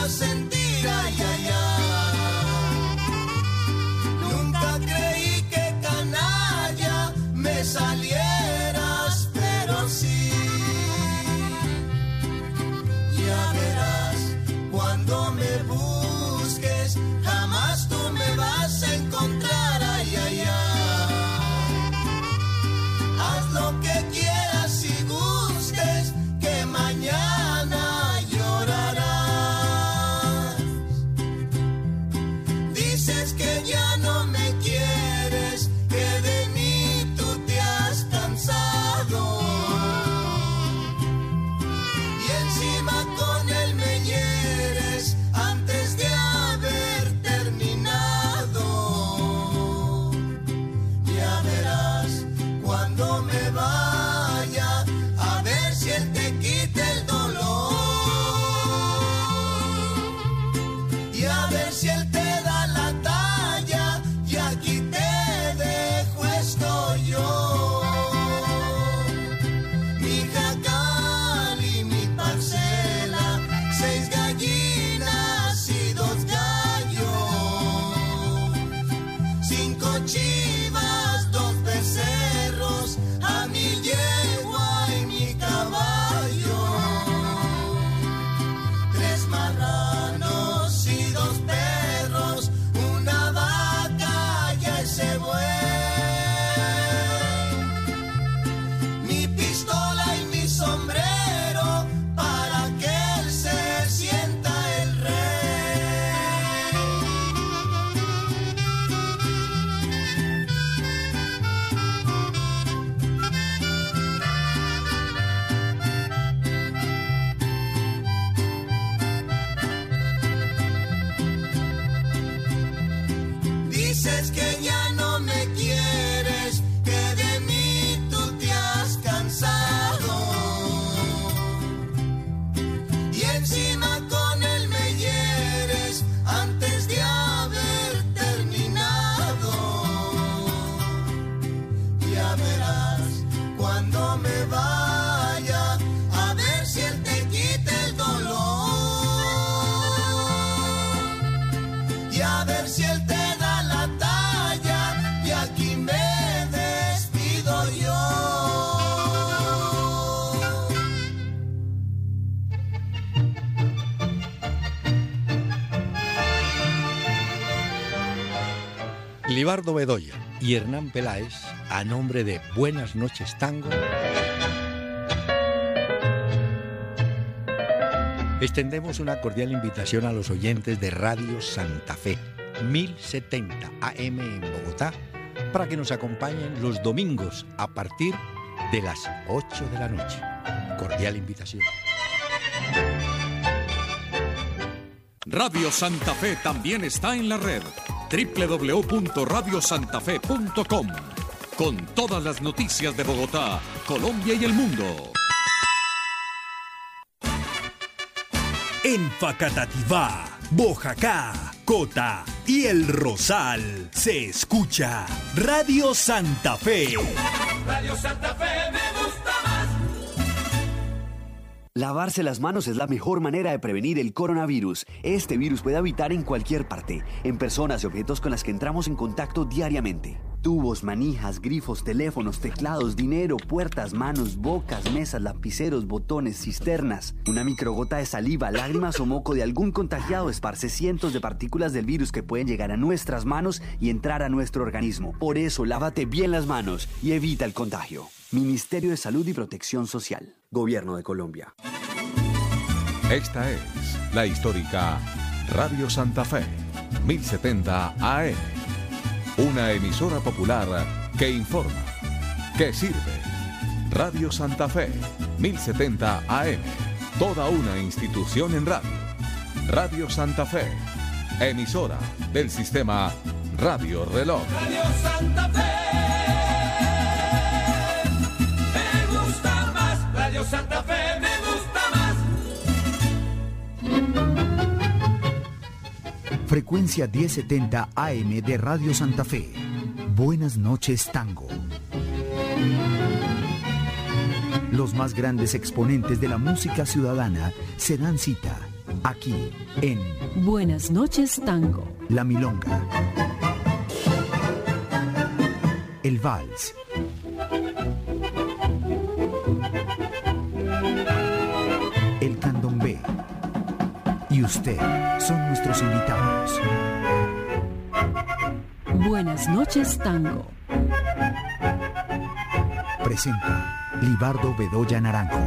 a sentir, ay, ay, ay. Nunca creí que canalla me salieras, pero sí. Ya verás, cuando me busques, jamás tú me vas a encontrar, ay, ay, ay. Haz lo que quieras y gustes, que mañana llorarás. Dices que ya no me quieres, que de mí tú te has cansado. Y encima con él me hieres antes de haber terminado. Ya verás, cuando me vaya, a ver si él te quita el dolor. Y a ver si él te da la talla, y aquí te dejo, estoy yo. Mi jacal y mi parcela, 6 gallinas y 2 gallos, 5 chivas, 2 becerros, a mi yegua y mi caballo, 3 marranos y 2 perros, una vaca y ese buey. Mi pistola y mi sombrero, para que él se sienta el rey. Dices que ya no me quieres, que de mí tú te has cansado. Y encima con él me hieres antes de haber terminado. Ya verás, cuando me vaya, a ver si él te quita el dolor. Y a ver si él te da la talla, y aquí me despido yo. Libardo Bedoya y Hernán Peláez, a nombre de Buenas noches Tango, extendemos una cordial invitación a los oyentes de Radio Santa Fe, 1070 AM en Bogotá, para que nos acompañen los domingos a partir de las 8 de la noche. Cordial invitación. Radio Santa Fe también está en la red www.radiosantafe.com, con todas las noticias de Bogotá, Colombia y el mundo. En Facatativá, Boyacá, Cota y El Rosal se escucha Radio Santa Fe. Radio Santa Fe me gusta más. Lavarse las manos es la mejor manera de prevenir el coronavirus. Este virus puede habitar en cualquier parte, en personas y objetos con las que entramos en contacto diariamente. Tubos, manijas, grifos, teléfonos, teclados, dinero, puertas, manos, bocas, mesas, lapiceros, botones, cisternas. Una microgota de saliva, lágrimas o moco de algún contagiado esparce cientos de partículas del virus que pueden llegar a nuestras manos y entrar a nuestro organismo. Por eso, lávate bien las manos y evita el contagio. Ministerio de Salud y Protección Social. Gobierno de Colombia. Esta es la histórica Radio Santa Fe, 1070 AM. Una emisora popular que informa, que sirve. Radio Santa Fe, 1070 AM. Toda una institución en radio. Radio Santa Fe, emisora del sistema Radio Reloj. Radio Santa Fe me gusta más. Radio Santa Fe me gusta más. Frecuencia 1070 AM de Radio Santa Fe. Buenas noches Tango. Los más grandes exponentes de la música ciudadana se dan cita Aquí, en Buenas noches, Tango. La Milonga. El Vals. El Candombe. Y usted son nuestros invitados. Buenas noches, Tango. Presenta Libardo Bedoya Naranjo.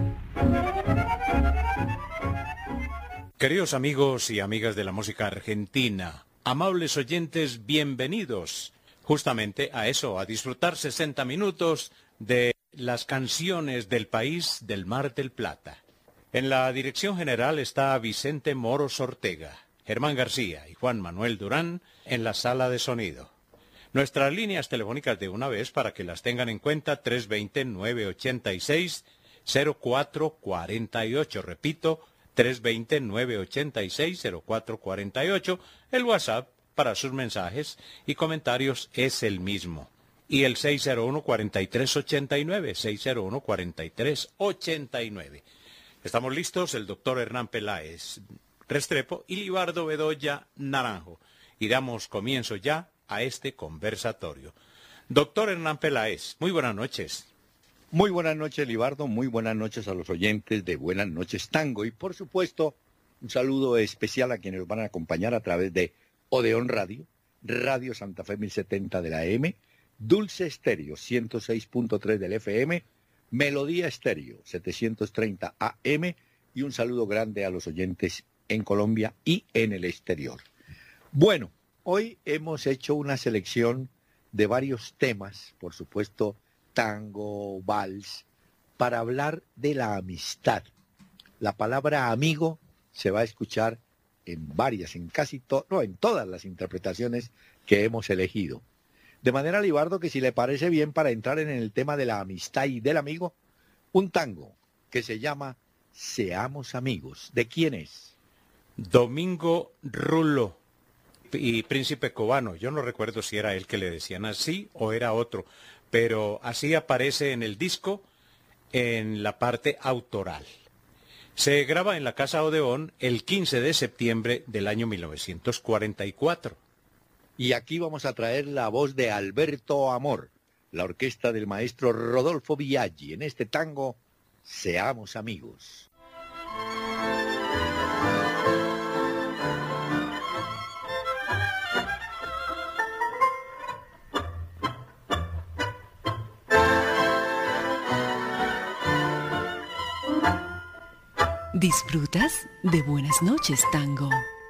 Queridos amigos y amigas de la música argentina, amables oyentes, bienvenidos justamente a eso, a disfrutar 60 minutos de las canciones del país del Mar del Plata. En la dirección general está Vicente Moros Ortega, Germán García y Juan Manuel Durán en la sala de sonido. Nuestras líneas telefónicas de una vez para que las tengan en cuenta, 320-986-0448, repito, 320-986-0448. El WhatsApp para sus mensajes y comentarios es el mismo. Y el 601-4389, 601-4389. Estamos listos, el doctor Hernán Peláez Restrepo y Libardo Bedoya Naranjo. Y damos comienzo ya a este conversatorio. Doctor Hernán Peláez, muy buenas noches. Muy buenas noches, Libardo, muy buenas noches a los oyentes de Buenas noches Tango y por supuesto un saludo especial a quienes nos van a acompañar a través de Odeón Radio, Radio Santa Fe 1070 de la AM, Dulce Estéreo 106.3 del FM, Melodía Estéreo 730 AM y un saludo grande a los oyentes en Colombia y en el exterior. Bueno, hoy hemos hecho una selección de varios temas, por supuesto, tango, vals, para hablar de la amistad. La palabra amigo se va a escuchar en varias, en todas las interpretaciones que hemos elegido. De manera, Libardo, que si le parece bien, para entrar en el tema de la amistad y del amigo, un tango que se llama Seamos Amigos. ¿De quién es? Domingo Rulo y Príncipe Cubano. Yo no recuerdo si era él que le decían así o era otro, pero así aparece en el disco en la parte autoral. Se graba en la Casa Odeón el 15 de septiembre del año 1944. Y aquí vamos a traer la voz de Alberto Amor, la orquesta del maestro Rodolfo Biaggi, en este tango Seamos Amigos. ¿Disfrutas de Buenas noches, Tango?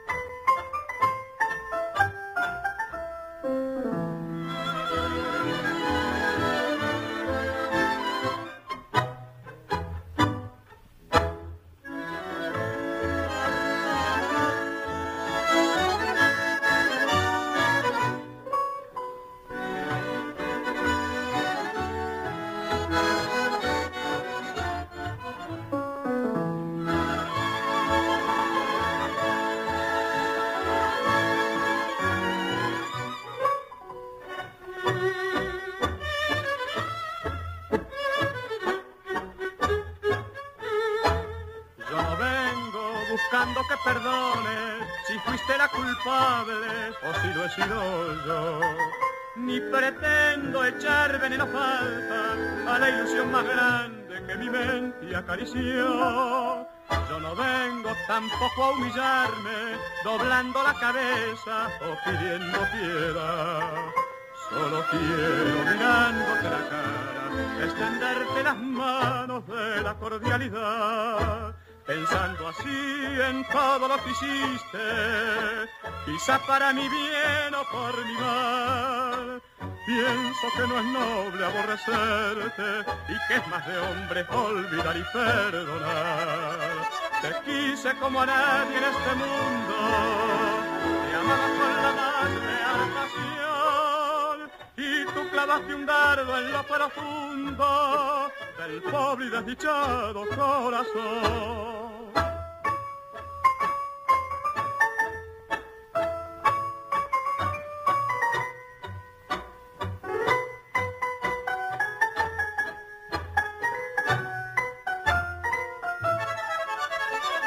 Buscando que perdones si fuiste la culpable o si lo he sido yo. Ni pretendo echar veneno falta a la ilusión más grande que mi mente acarició. Yo no vengo tampoco a humillarme, doblando la cabeza o pidiendo piedad. Solo quiero mirándote la cara, extenderte las manos de la cordialidad. Pensando así en todo lo que hiciste, quizá para mi bien o por mi mal. Pienso que no es noble aborrecerte y que es más de hombre olvidar y perdonar. Te quise como a nadie en este mundo, te amaba con la más real pasión, y tú clavaste un dardo en lo profundo del pobre y desdichado corazón.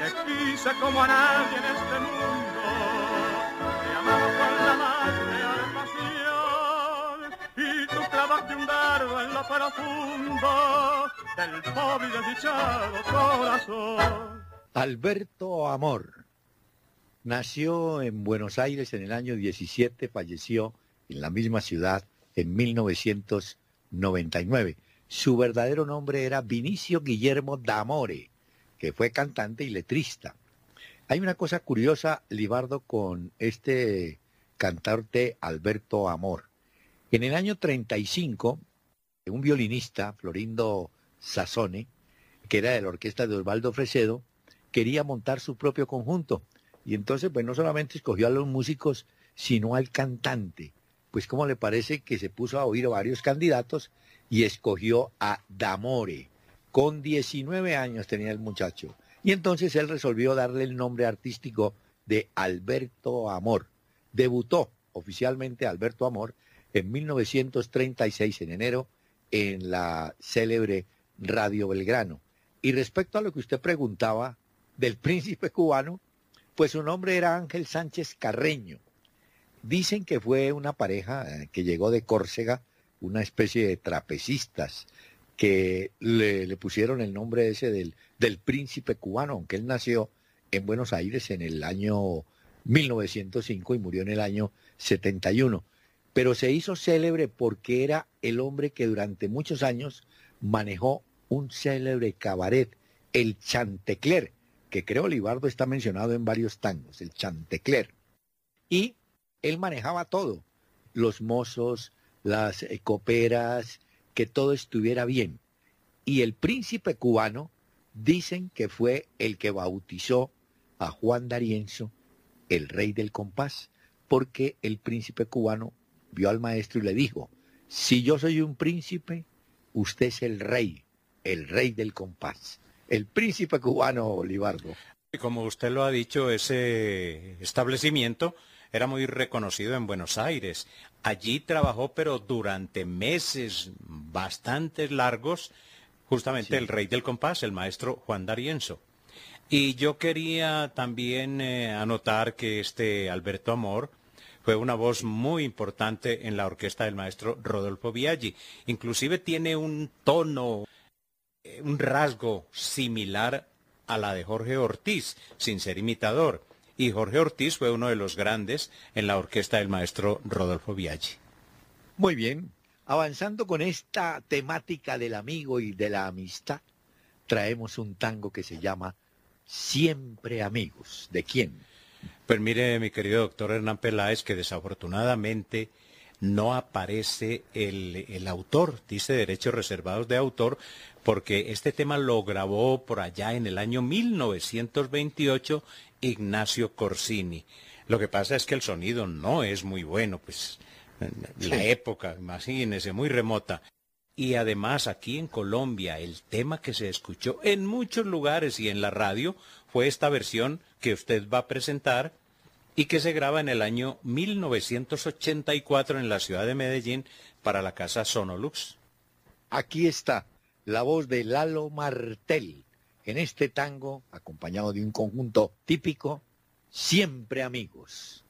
te quise como a nadie en este mundo, te amaba con la más real pasión, y tú clavaste un dardo en lo profundo del pobre y desdichado corazón. Alberto Amor nació en Buenos Aires en el año 17, falleció en la misma ciudad en 1999. Su verdadero nombre era Vinicio Guillermo D'Amore, que fue cantante y letrista. Hay una cosa curiosa, Libardo, con este cantante Alberto Amor. En el año 35, un violinista, Florindo Sassone, que era de la orquesta de Osvaldo Fresedo, quería montar su propio conjunto. Y entonces, pues no solamente escogió a los músicos, sino al cantante. Pues, ¿cómo le parece que se puso a oír a varios candidatos y escogió a D'Amore? Con 19 años tenía el muchacho. Y entonces él resolvió darle el nombre artístico de Alberto Amor. Debutó oficialmente Alberto Amor en 1936, en enero, en la célebre Radio Belgrano. Y respecto a lo que usted preguntaba del príncipe cubano, pues su nombre era Ángel Sánchez Carreño. Dicen que fue una pareja que llegó de Córcega, una especie de trapecistas, que le pusieron el nombre ese del príncipe cubano, aunque él nació en Buenos Aires en el año 1905 y murió en el año 71. Pero se hizo célebre porque era el hombre que durante muchos años manejó un célebre cabaret, el Chantecler, que creo, Libardo, está mencionado en varios tangos, el Chantecler. Y él manejaba todo, los mozos, las coperas, que todo estuviera bien. Y el príncipe cubano dicen que fue el que bautizó a Juan D'Arienzo, el rey del compás, porque el príncipe cubano vio al maestro y le dijo: si yo soy un príncipe, usted es el rey del compás. El príncipe cubano, Libardo. Como usted lo ha dicho, ese establecimiento era muy reconocido en Buenos Aires. Allí trabajó, pero durante meses bastante largos, justamente el rey del compás, el maestro Juan D'Arienzo. Y yo quería también anotar que este Alberto Amor fue una voz muy importante en la orquesta del maestro Rodolfo Biaggi. Inclusive tiene un tono, un rasgo similar a la de Jorge Ortiz, sin ser imitador. Y Jorge Ortiz fue uno de los grandes en la orquesta del maestro Rodolfo Biaggi. Muy bien, avanzando con esta temática del amigo y de la amistad, traemos un tango que se llama Siempre Amigos. ¿De quién? Pues mire, mi querido doctor Hernán Peláez, que desafortunadamente no aparece el autor, dice derechos reservados de autor, porque este tema lo grabó por allá en el año 1928 Ignacio Corsini. Lo que pasa es que el sonido no es muy bueno, pues la época, imagínese, muy remota. Y además aquí en Colombia el tema que se escuchó en muchos lugares y en la radio fue esta versión que usted va a presentar y que se graba en el año 1984 en la ciudad de Medellín para la casa Sonolux. Aquí está la voz de Lalo Martel en este tango, acompañado de un conjunto típico, Siempre Amigos.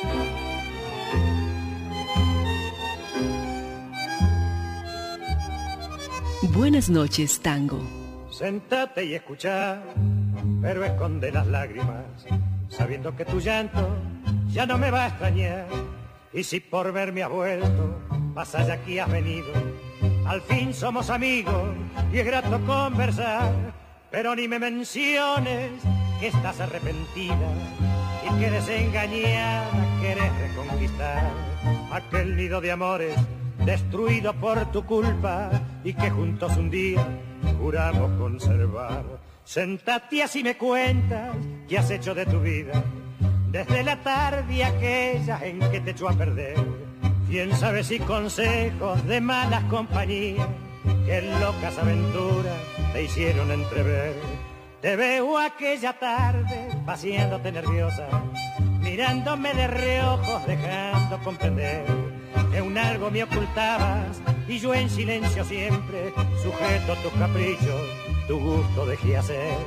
Buenas noches, tango. Sentate y escucha, pero esconde las lágrimas, sabiendo que tu llanto ya no me va a extrañar. Y si por verme has vuelto, más allá aquí has venido, al fin somos amigos y es grato conversar. Pero ni me menciones que estás arrepentida y que desengañada querés reconquistar aquel nido de amores destruido por tu culpa y que juntos un día juramos conservar. Sentate así me cuentas qué has hecho de tu vida desde la tarde aquella en que te echó a perder. Quién sabe si consejos de malas compañías que locas aventuras te hicieron entrever. Te veo aquella tarde paseándote nerviosa, mirándome de reojos dejando comprender que un algo me ocultabas y yo en silencio siempre, sujeto a tus caprichos, tu gusto dejé hacer.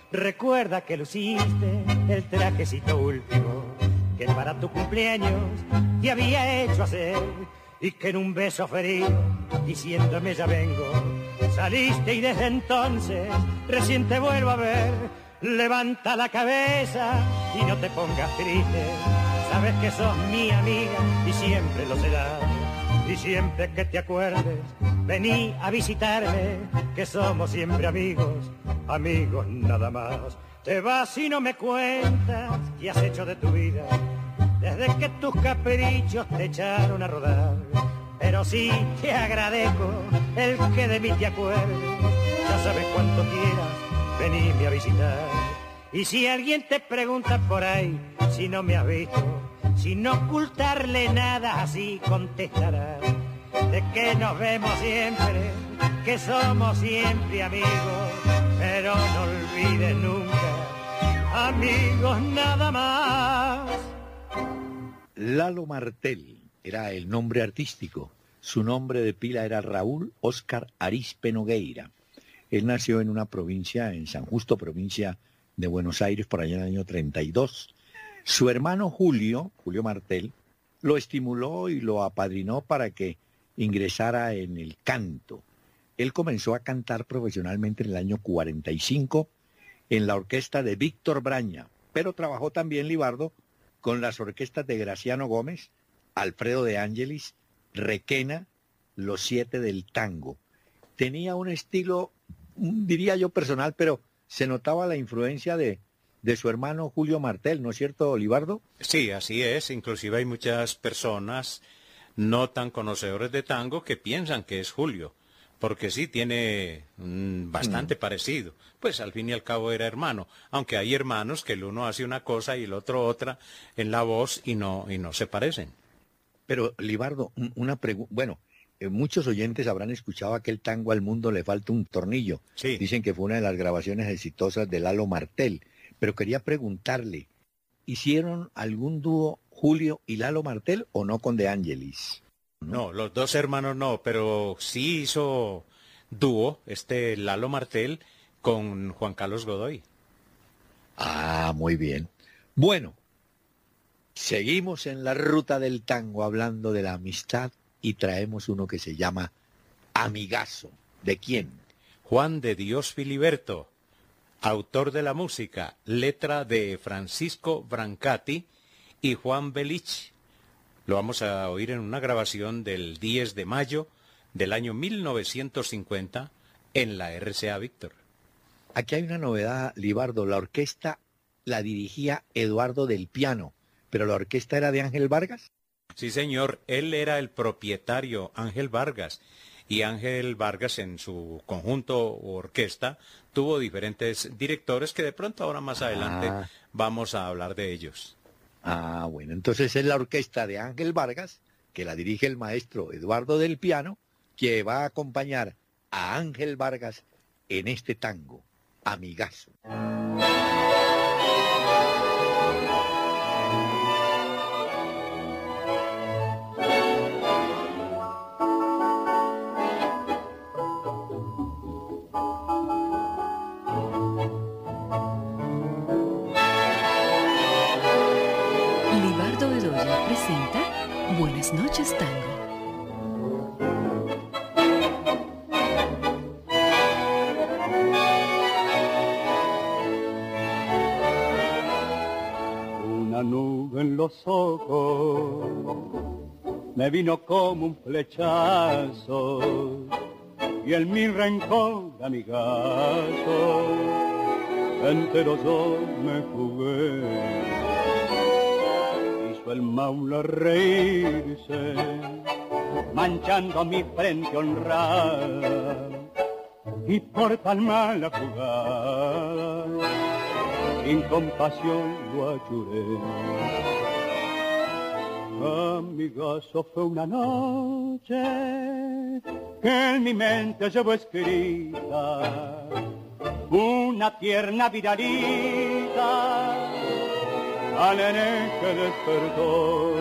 recuerda que luciste el trajecito último que para tu cumpleaños te había hecho hacer, y que en un beso ferido, diciéndome ya vengo, saliste y desde entonces recién te vuelvo a ver. Levanta la cabeza y no te pongas triste, sabes que sos mi amiga y siempre lo serás. Y siempre que te acuerdes, vení a visitarme, que somos siempre amigos, amigos nada más. Te vas y no me cuentas qué has hecho de tu vida, desde que tus caprichos te echaron a rodar. Pero sí te agradezco el que de mí te acuerdes, ya sabes cuánto quieras, venime a visitar. Y si alguien te pregunta por ahí, si no me has visto, sin ocultarle nada, así contestará, de que nos vemos siempre, que somos siempre amigos, pero no olvides nunca, amigos nada más. Lalo Martel era el nombre artístico. Su nombre de pila era Raúl Óscar Arizpe Nogueira. Él nació en una provincia, en San Justo, provincia de Buenos Aires, por allá en el año 32. Su hermano Julio Martel, lo estimuló y lo apadrinó para que ingresara en el canto. Él comenzó a cantar profesionalmente en el año 45 en la orquesta de Víctor Braña, pero trabajó también Libardo con las orquestas de Graciano Gómez, Alfredo de Ángelis, Requena, Los Siete del Tango. Tenía un estilo, diría yo, personal, pero se notaba la influencia de su hermano Julio Martel, ¿no es cierto, Libardo? Sí, así es. Inclusive hay muchas personas no tan conocedores de tango que piensan que es Julio, porque sí tiene bastante parecido. Pues al fin y al cabo era hermano, aunque hay hermanos que el uno hace una cosa y el otro otra en la voz y no se parecen. Pero, Libardo, una pregunta, bueno, muchos oyentes habrán escuchado aquel tango Al mundo le falta un tornillo. Sí. Dicen que fue una de las grabaciones exitosas de Lalo Martel. Pero quería preguntarle, ¿hicieron algún dúo Julio y Lalo Martel o no con De Ángelis? No, los dos hermanos no, pero sí hizo dúo Lalo Martel con Juan Carlos Godoy. Ah, muy bien. Bueno, seguimos en la ruta del tango hablando de la amistad y traemos uno que se llama Amigazo. ¿De quién? Juan de Dios Filiberto, autor de la música, letra de Francisco Brancati y Juan Belich. Lo vamos a oír en una grabación del 10 de mayo del año 1950 en la RCA Víctor. Aquí hay una novedad, Libardo. La orquesta la dirigía Eduardo del Piano, pero la orquesta era de Ángel Vargas. Sí, señor. Él era el propietario, Ángel Vargas. Y Ángel Vargas en su conjunto o orquesta tuvo diferentes directores que de pronto ahora más adelante vamos a hablar de ellos. Ah, bueno, entonces es la orquesta de Ángel Vargas, que la dirige el maestro Eduardo del Piano, que va a acompañar a Ángel Vargas en este tango, Amigazo. Presenta Buenas noches, Tango. Una nube en los ojos me vino como un flechazo y en mi rencor de amigazo entero yo me jugué. El maula reírse, manchando mi frente honrada, y por tan mala jugada, sin compasión lo ayuré. Amigazo, fue una noche que en mi mente llevo escrita una tierna viralita al nene que despertó.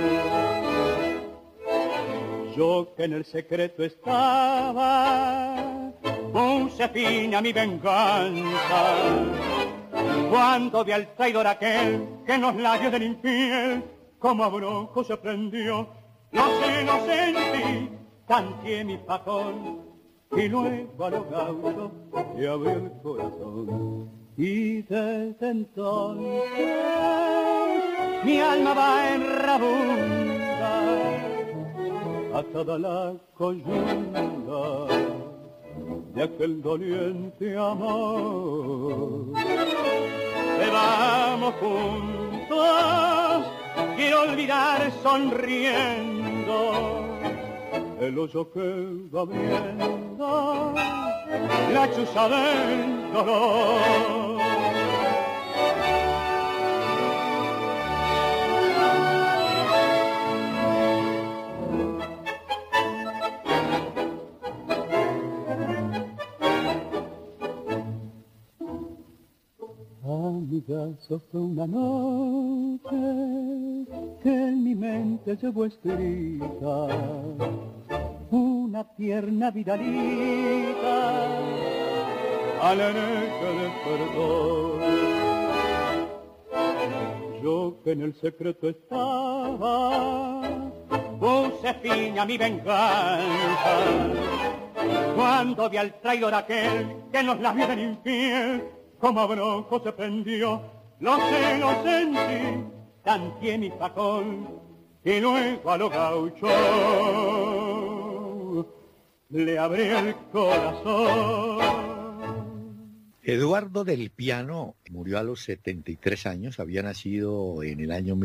Yo que en el secreto estaba, puse fin a mi venganza Cuando vi al traidor aquel que en los labios del infiel como a bronco se prendió, no sentí, tanteé mi facón y luego a los gauchos le abrió el corazón. Y desde entonces mi alma va en rabunda a toda la coyunda de aquel doliente amor. Te vamos juntos, quiero olvidar sonriendo el hoyo que va viendo la chuza del dolor. Amigazo, fue una noche que en mi mente llevo escrita una tierna vidalita alegre de perdón. Yo que en el secreto estaba, puse fin a mi venganza cuando vi al traidor aquel que en los labios del infiel como a bronco se prendió. Lo sentí, tanteé mi facón y luego a los gauchos le abrí el corazón. Eduardo del Piano murió a los 73 años, había nacido en el año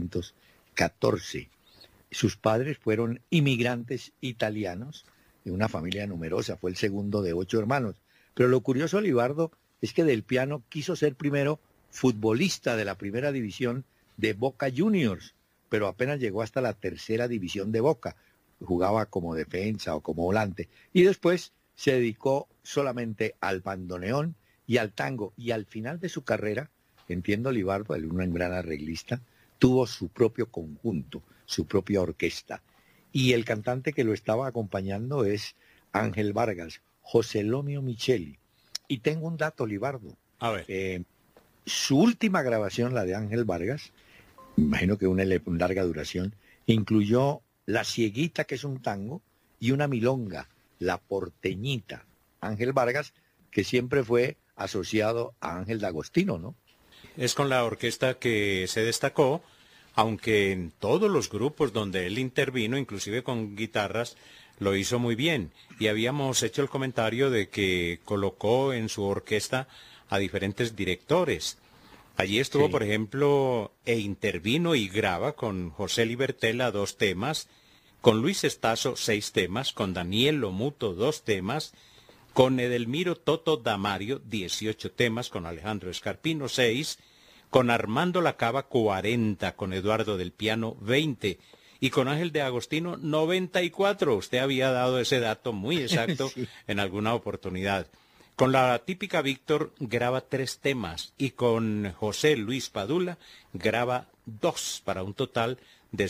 1914. Sus padres fueron inmigrantes italianos de una familia numerosa, fue el segundo de 8 hermanos. Pero lo curioso, Libardo, es que Del Piano quiso ser primero futbolista de la primera división de Boca Juniors, pero apenas llegó hasta la tercera división de Boca. Jugaba como defensa o como volante. Y después se dedicó solamente al bandoneón y al tango. Y al final de su carrera, entiendo, Libardo, un gran arreglista, tuvo su propio conjunto, su propia orquesta. Y el cantante que lo estaba acompañando es Ángel Vargas, José Lomio Micheli. Y tengo un dato, Libardo. A ver. Su última grabación, la de Ángel Vargas, me imagino que una larga duración, incluyó La Cieguita, que es un tango, y una milonga, La Porteñita. Ángel Vargas, que siempre fue asociado a Ángel D'Agostino, ¿no? Es con la orquesta que se destacó, aunque en todos los grupos donde él intervino, inclusive con guitarras, lo hizo muy bien. Y habíamos hecho el comentario de que colocó en su orquesta a diferentes directores. Allí estuvo, sí, por ejemplo, intervino y graba con José Libertela 2 temas, con Luis Estazo 6 temas, con Daniel Lomuto 2 temas, con Edelmiro Toto Damario 18 temas, con Alejandro Escarpino 6, con Armando Lacaba 40, con Eduardo del Piano 20, y con Ángel D'Agostino 94. Usted había dado ese dato muy exacto sí, en alguna oportunidad. Con la típica Víctor graba 3 temas y con José Luis Padula graba 2 para un total de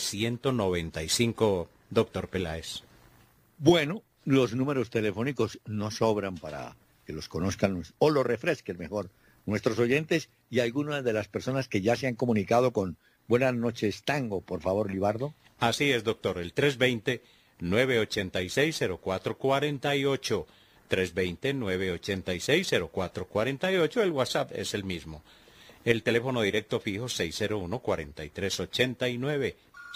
195, doctor Peláez. Bueno, los números telefónicos no sobran para que los conozcan o los refresquen mejor nuestros oyentes y algunas de las personas que ya se han comunicado con Buenas noches Tango, por favor, Libardo. Así es, doctor, el 320-986-0448, 320-986-0448, el WhatsApp es el mismo. El teléfono directo fijo 601-4389,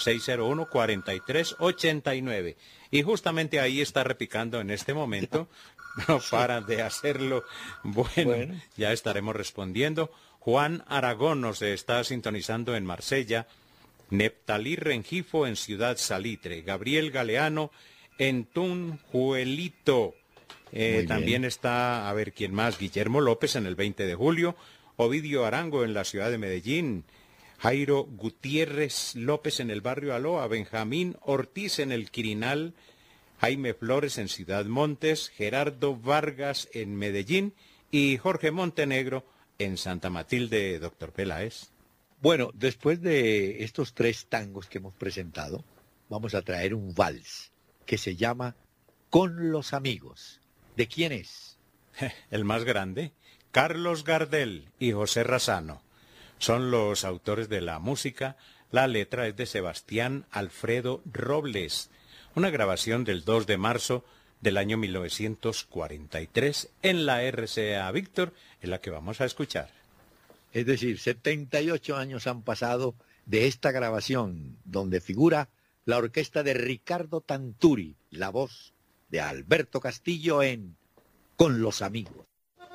601-4389. Y justamente ahí está repicando en este momento, no para de hacerlo. Bueno, ya estaremos respondiendo. Juan Aragón nos está sintonizando en Marsella, Neptalí Rengifo en Ciudad Salitre, Gabriel Galeano en Tunjuelito. También está, a ver quién más, Guillermo López en el 20 de julio, Ovidio Arango en la ciudad de Medellín, Jairo Gutiérrez López en el barrio Aloa, Benjamín Ortiz en el Quirinal, Jaime Flores en Ciudad Montes, Gerardo Vargas en Medellín y Jorge Montenegro en Santa Matilde, doctor Peláez. Bueno, después de estos 3 tangos que hemos presentado, vamos a traer un vals que se llama Con los amigos. ¿De quién es? El más grande, Carlos Gardel y José Razzano son los autores de la música. La letra es de Sebastián Alfredo Robles, una grabación del 2 de marzo del año 1943 en la RCA Víctor, en la que vamos a escuchar. Es decir, 78 años han pasado de esta grabación, donde figura la orquesta de Ricardo Tanturi, la voz de Alberto Castillo en Con los Amigos.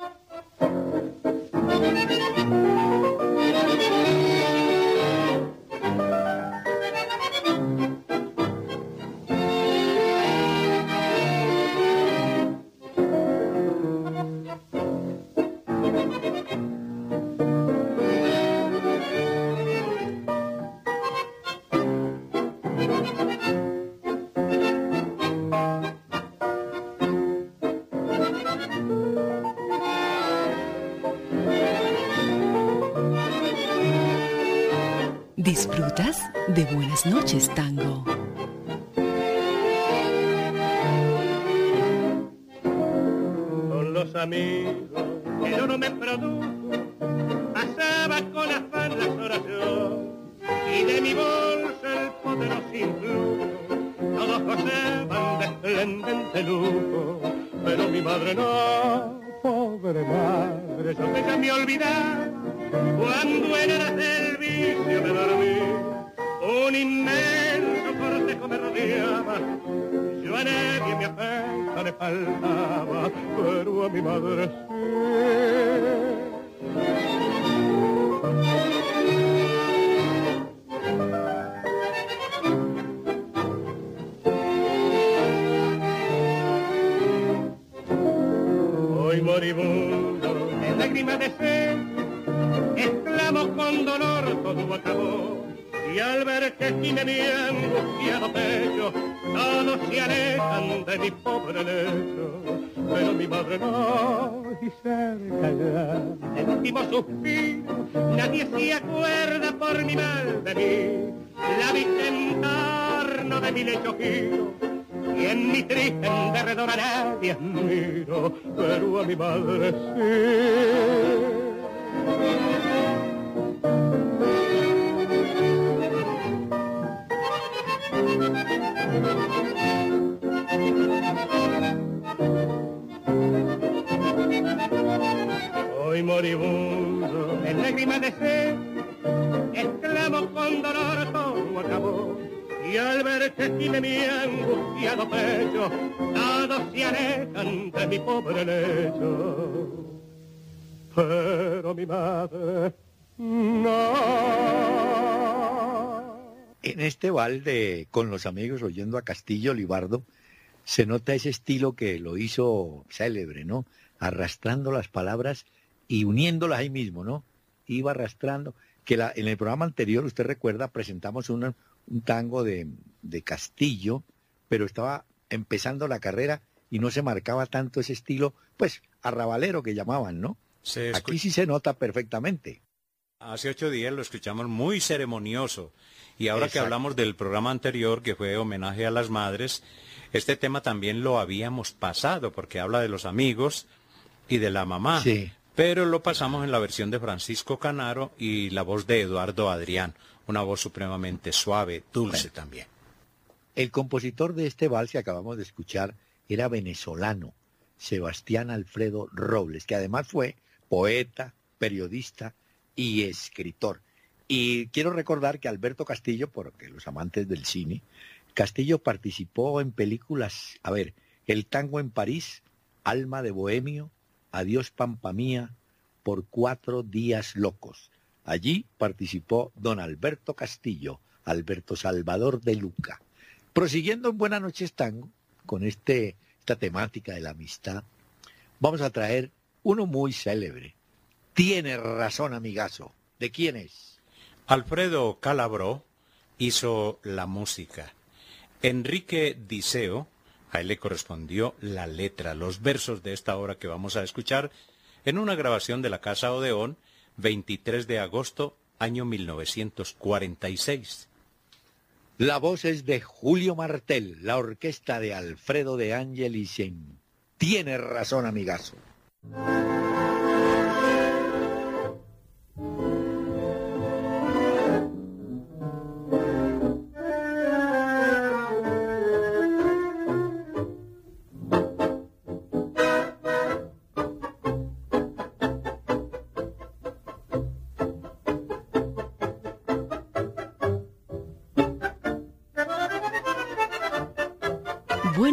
¿Disfrutas de Buenas noches, Tango? Con los amigos el oro me produjo, pasaba con afán las horas yo, y de mi bolsa el poderoso influjo, todos gozaban de esplendente lujo, pero mi madre no, pobre madre, yo que ya me olvidaba, cuando en el servicio me dormí, un inmenso cortejo me rodeaba, yo a nadie mi afecto le faltaba, pero a mi madre sí. Hoy moribundo, en lágrimas de sed, exclamo con dolor, todo acabó, y al ver que tiene mi angustiado pecho, todos se alejan de mi pobre lecho, pero mi madre no, y cerca ya, el último suspiro, nadie se acuerda por mi mal de mí, la vista en torno de mi lecho giro, y en mi triste en derredor a nadie admiro, pero a mi madre sí. Hoy moribundo, en lágrimas de sed, exclamo con dolor, todo acabó, y al ver que tiene mi angustiado pecho, todos se alejan de mi pobre lecho, pero mi madre no. En este balde, Con los Amigos, oyendo a Castillo Libardo, se nota ese estilo que lo hizo célebre, ¿no? Arrastrando las palabras y uniéndolas ahí mismo, ¿no? Iba arrastrando, que en el programa anterior, usted recuerda, presentamos un tango de Castillo, pero estaba empezando la carrera y no se marcaba tanto ese estilo, pues, arrabalero que llamaban, ¿no? Aquí sí se nota perfectamente. Hace 8 días lo escuchamos muy ceremonioso, y ahora que Exacto. hablamos del programa anterior, que fue homenaje a las madres, este tema también lo habíamos pasado, porque habla de los amigos y de la mamá. Sí. Pero lo pasamos en la versión de Francisco Canaro y la voz de Eduardo Adrián, una voz supremamente suave, dulce también. El compositor de este vals que acabamos de escuchar era venezolano, Sebastián Alfredo Robles, que además fue poeta, periodista y escritor. Y quiero recordar que Alberto Castillo, porque los amantes del cine, Castillo participó en películas, El tango en París, Alma de Bohemio, Adiós Pampa Mía, Por 4 días locos. Allí participó don Alberto Castillo, Alberto Salvador de Luca. Prosiguiendo en Buenas noches Tango, con esta temática de la amistad, vamos a traer uno muy célebre. Tiene razón, amigazo. ¿De quién es? Alfredo Calabró hizo la música. Enrique Diceo, a él le correspondió la letra, los versos de esta obra que vamos a escuchar, en una grabación de la Casa Odeón, 23 de agosto, año 1946. La voz es de Julio Martel, la orquesta de Alfredo de Angelis en Tiene razón, amigazo.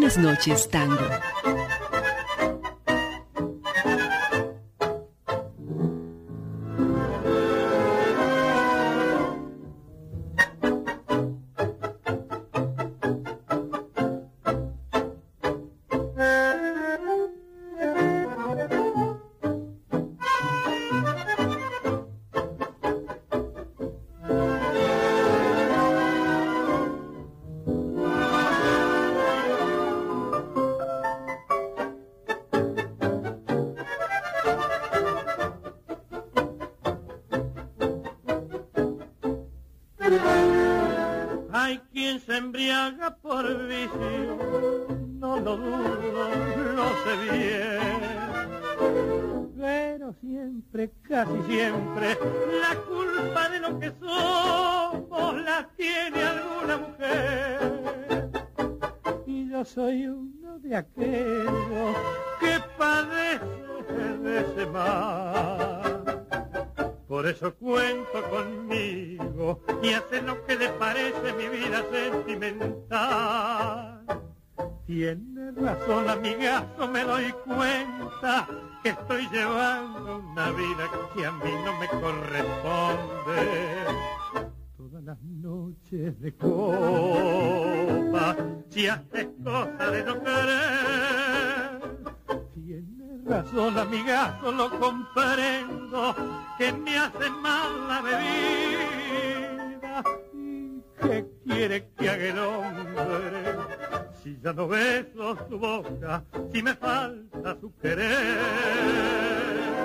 Buenas noches, Tango. Hay quien se embriaga por vicio, no lo dudo, lo sé bien. Pero siempre, casi siempre, la culpa de lo que somos la tiene alguna mujer. Y yo soy uno de aquellos que padece de ese mal. Por eso cuento conmigo y hace lo que le parece mi vida sentimental. Tiene razón, amigazo, me doy cuenta que estoy llevando una vida que a mí no me corresponde. Todas las noches de copa, si haces cosa de no querer. Tiene razón, amigazo, lo comprendo, que me hace mal la bebida. ¿Y qué quiere que haga el hombre si ya no beso su boca, si me falta su querer?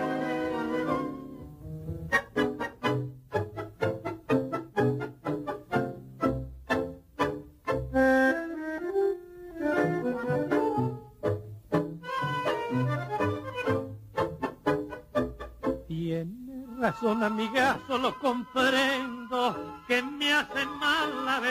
Razón, amigazo, lo comprendo, que me hace mal la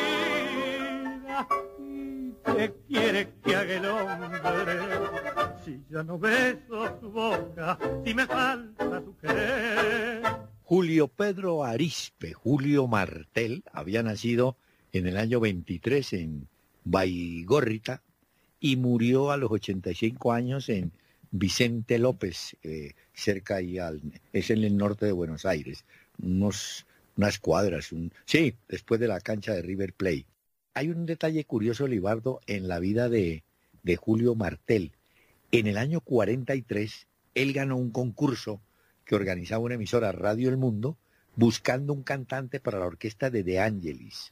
bebida. ¿Y qué quiere que haga el hombre si ya no beso su boca, si me falta su querer? Julio Pedro Arizpe, Julio Martel, había nacido en el año 23 en Baigorrita y murió a los 85 años en Vicente López, cerca ahí es en el norte de Buenos Aires, unas cuadras, sí, después de la cancha de River Plate. Hay un detalle curioso, Libardo, en la vida de Julio Martel. En el año 43, él ganó un concurso que organizaba una emisora, Radio El Mundo, buscando un cantante para la orquesta de De Angelis.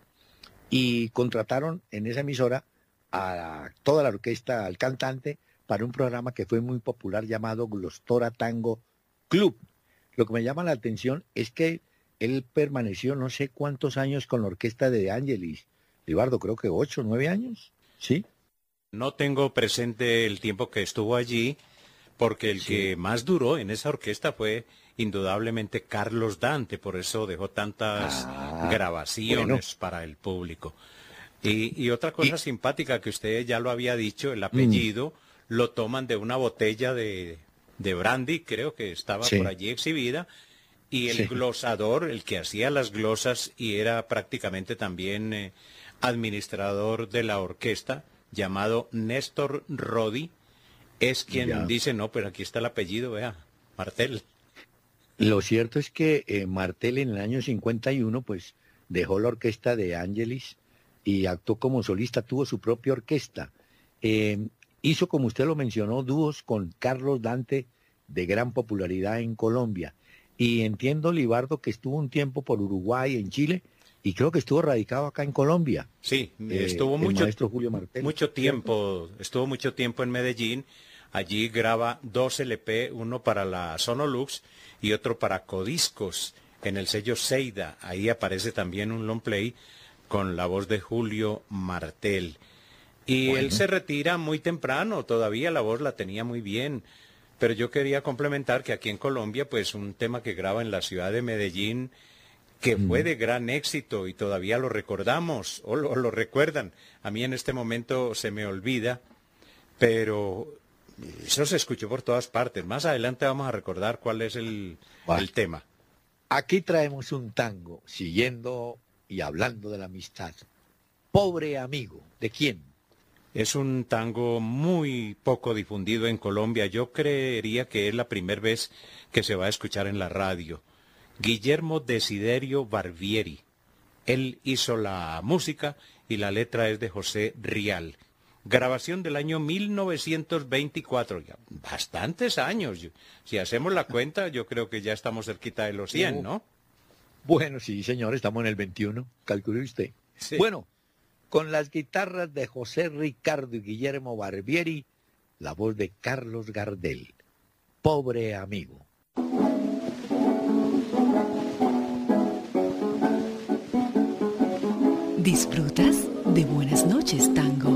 Y contrataron en esa emisora a toda la orquesta, al cantante, para un programa que fue muy popular llamado Glostora Tango Club. Lo que me llama la atención es que él permaneció no sé cuántos años con la orquesta de Angelis. Libardo, creo que 8 o 9 años, ¿sí? No tengo presente el tiempo que estuvo allí, porque el que más duró en esa orquesta fue indudablemente Carlos Dante, por eso dejó tantas grabaciones para el público. Y otra cosa simpática que usted ya lo había dicho, el apellido lo toman de una botella de brandy, creo que estaba por allí exhibida, y el glosador, el que hacía las glosas y era prácticamente también administrador de la orquesta, llamado Néstor Rodi, es quien dice, no, pero aquí está el apellido, vea, Martel. Lo cierto es que Martel en el año 51 pues dejó la orquesta de Angelis y actuó como solista, tuvo su propia orquesta. Hizo, como usted lo mencionó, dúos con Carlos Dante de gran popularidad en Colombia. Y entiendo, Libardo, que estuvo un tiempo por Uruguay, en Chile, y creo que estuvo radicado acá en Colombia. Sí, estuvo Julio Martel, mucho tiempo, estuvo mucho tiempo en Medellín. Allí graba 2 LP, uno para la Sonolux y otro para Codiscos, en el sello Seida. Ahí aparece también un long play con la voz de Julio Martel. Y él se retira muy temprano, todavía la voz la tenía muy bien. Pero yo quería complementar que aquí en Colombia, pues un tema que graba en la ciudad de Medellín, que fue de gran éxito y todavía lo recordamos, o lo recuerdan. A mí en este momento se me olvida, pero eso se escuchó por todas partes. Más adelante vamos a recordar cuál es el tema. Aquí traemos un tango, siguiendo y hablando de la amistad. Pobre amigo, ¿de quién? Es un tango muy poco difundido en Colombia. Yo creería que es la primera vez que se va a escuchar en la radio. Guillermo Desiderio Barbieri. Él hizo la música y la letra es de José Rial. Grabación del año 1924, ya bastantes años. Si hacemos la cuenta, yo creo que ya estamos cerquita de los 100, ¿no? Bueno, sí, señor, estamos en el 21, calcule usted. Sí. Bueno, con las guitarras de José Ricardo y Guillermo Barbieri, la voz de Carlos Gardel. Pobre amigo. ¿Disfrutas de Buenas noches, Tango?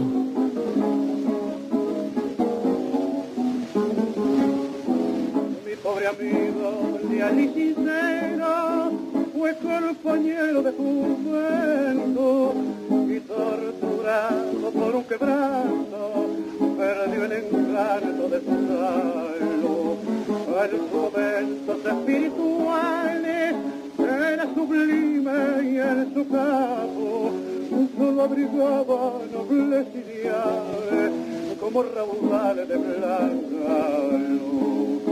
Mi pobre amigo, leal y sincero, fue compañero de juventud y torturado por un quebranto, perdió el encanto de su salud. En sus momentos espirituales era sublime y en su capo solo abrigaba nobles ideales como raudales de blanca luz.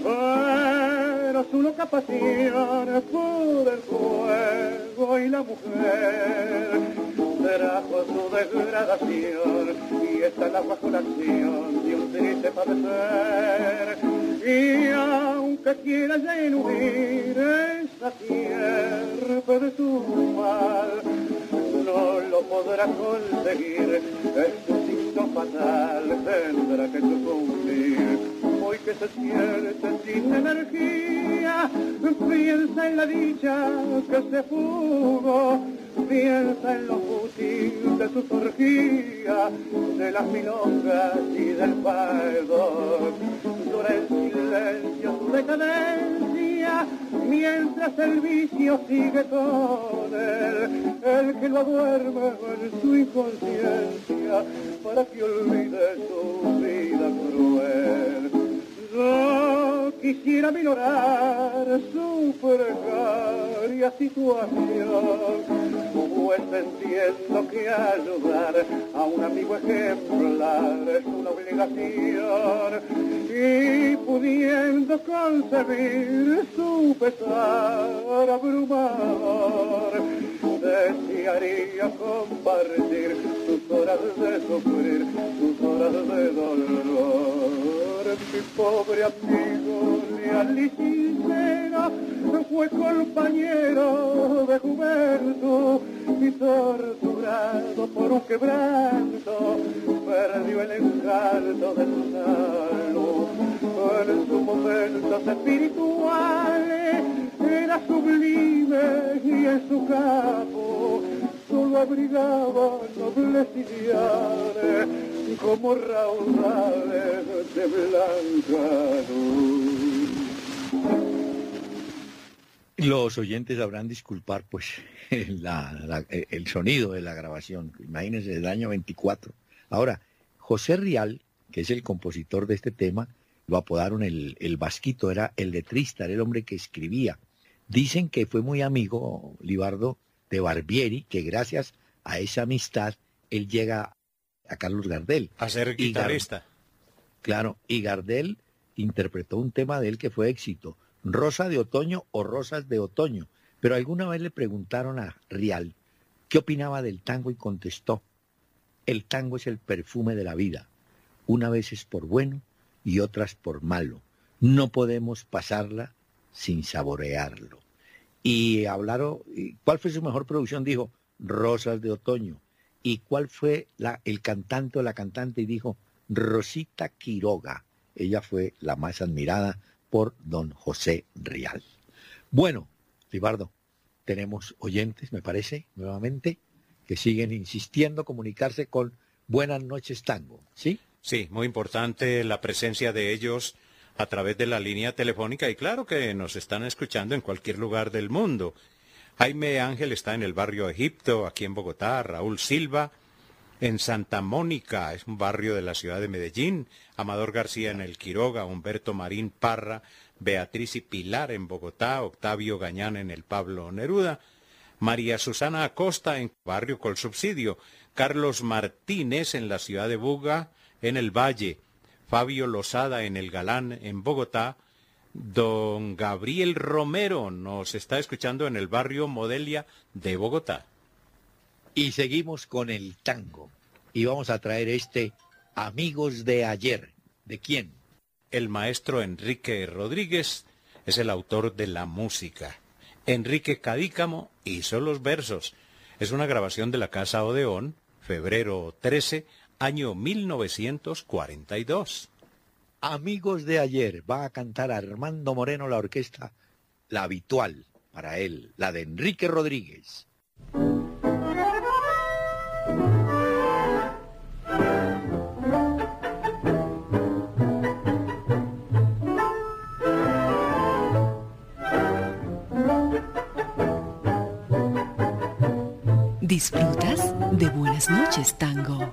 Pero su loca pasión por el fuego y la mujer trajo su degradación y está bajo la acción de un triste padecer. Y aunque quiera eludir esa sierpe de su mal, no lo podrá conseguir, es un signo fatal, tendrá que sucumbir. Hoy que se siente sin energía, piensa en la dicha que se fugó, piensa en lo fútil de su orgía, de las milongas y del paredón. Llora en silencio su decadencia, mientras el vicio sigue con él, el que lo duerme en su inconsciencia, para que olvide su vida cruel. Yo quisiera minorar su precaria situación, pues entiendo que ayudar a un amigo ejemplar es una obligación, y pudiendo concebir su pesar abrumador, desearía compartir sus horas de sufrir, sus horas de dolor. Mi pobre amigo, leal y sincero, fue compañero de juventud y torturado por un quebranto, perdió el encanto de su salud. En sus momentos espirituales era sublime y en su capo solo abrigaba nobles ideales como raudales de blanca luz. Los oyentes sabrán disculpar, pues, el sonido de la grabación. Imagínense, del año 24. Ahora, José Rial, que es el compositor de este tema, lo apodaron el Vasquito, era el letrista, era el hombre que escribía. Dicen que fue muy amigo, Libardo, de Barbieri, que gracias a esa amistad, él llega a Carlos Gardel. A ser guitarrista. Claro, y Gardel interpretó un tema de él que fue éxito, Rosa de Otoño o Rosas de Otoño. Pero alguna vez le preguntaron a Rial qué opinaba del tango y contestó: el tango es el perfume de la vida. Una vez es por bueno y otras por malo. No podemos pasarla sin saborearlo. Y hablaron, ¿cuál fue su mejor producción? Dijo, Rosas de Otoño. ¿Y cuál fue el cantante o la cantante? Y dijo, Rosita Quiroga. Ella fue la más admirada por don José Rial. Bueno, Libardo, tenemos oyentes, me parece, nuevamente, que siguen insistiendo comunicarse con Buenas noches, Tango, ¿sí? Sí, muy importante la presencia de ellos a través de la línea telefónica, y claro que nos están escuchando en cualquier lugar del mundo. Jaime Ángel está en el barrio Egipto, aquí en Bogotá. Raúl Silva en Santa Mónica, es un barrio de la ciudad de Medellín. Amador García en el Quiroga, Humberto Marín Parra, Beatriz y Pilar en Bogotá, Octavio Gañán en el Pablo Neruda. María Susana Acosta en Barrio Colsubsidio, Carlos Martínez en la ciudad de Buga, en el Valle, Fabio Lozada en el Galán, en Bogotá, don Gabriel Romero nos está escuchando en el barrio Modelia de Bogotá. Y seguimos con el tango. Y vamos a traer Amigos de Ayer. ¿De quién? El maestro Enrique Rodríguez es el autor de la música. Enrique Cadícamo hizo los versos. Es una grabación de la Casa Odeón, febrero 13, año 1942. Amigos de Ayer, va a cantar Armando Moreno la orquesta, la habitual para él, la de Enrique Rodríguez. ¿Disfrutas de Buenas noches, Tango?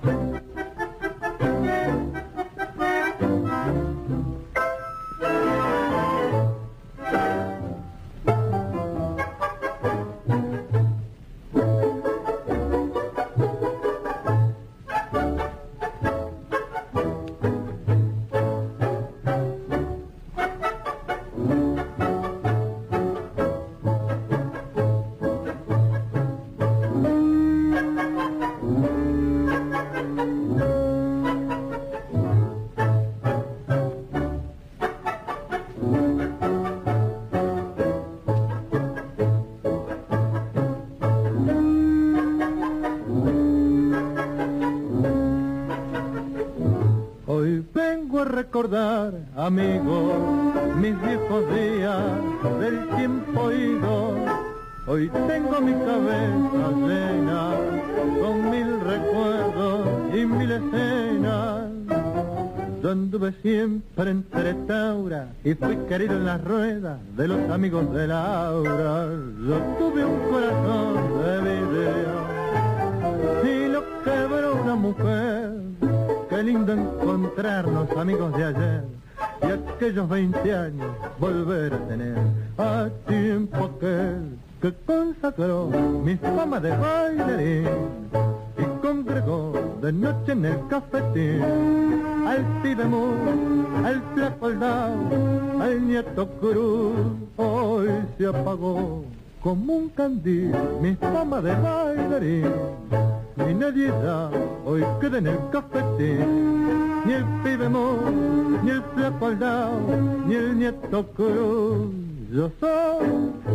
Recordar, amigos, mis viejos días del tiempo ido. Hoy tengo mi cabeza llena con mil recuerdos y mil escenas. Yo anduve siempre entre Taura y fui querido en las ruedas de los amigos de Laura. Yo tuve un corazón de vidrio y lo quebró una mujer. Qué lindo encontrarnos, amigos de ayer, y aquellos 20 años volver a tener. A tiempo aquel que consagró mi fama de bailarín y congregó de noche en el cafetín al pibe Moore, al flaco Aldao, al nieto Cruz. Hoy se apagó como un candil mi fama de bailarín. Ni nadie da, hoy queda en el cafetín, ni el pibe Moore, ni el flaco Aldao, ni el nieto Cruz. Yo soy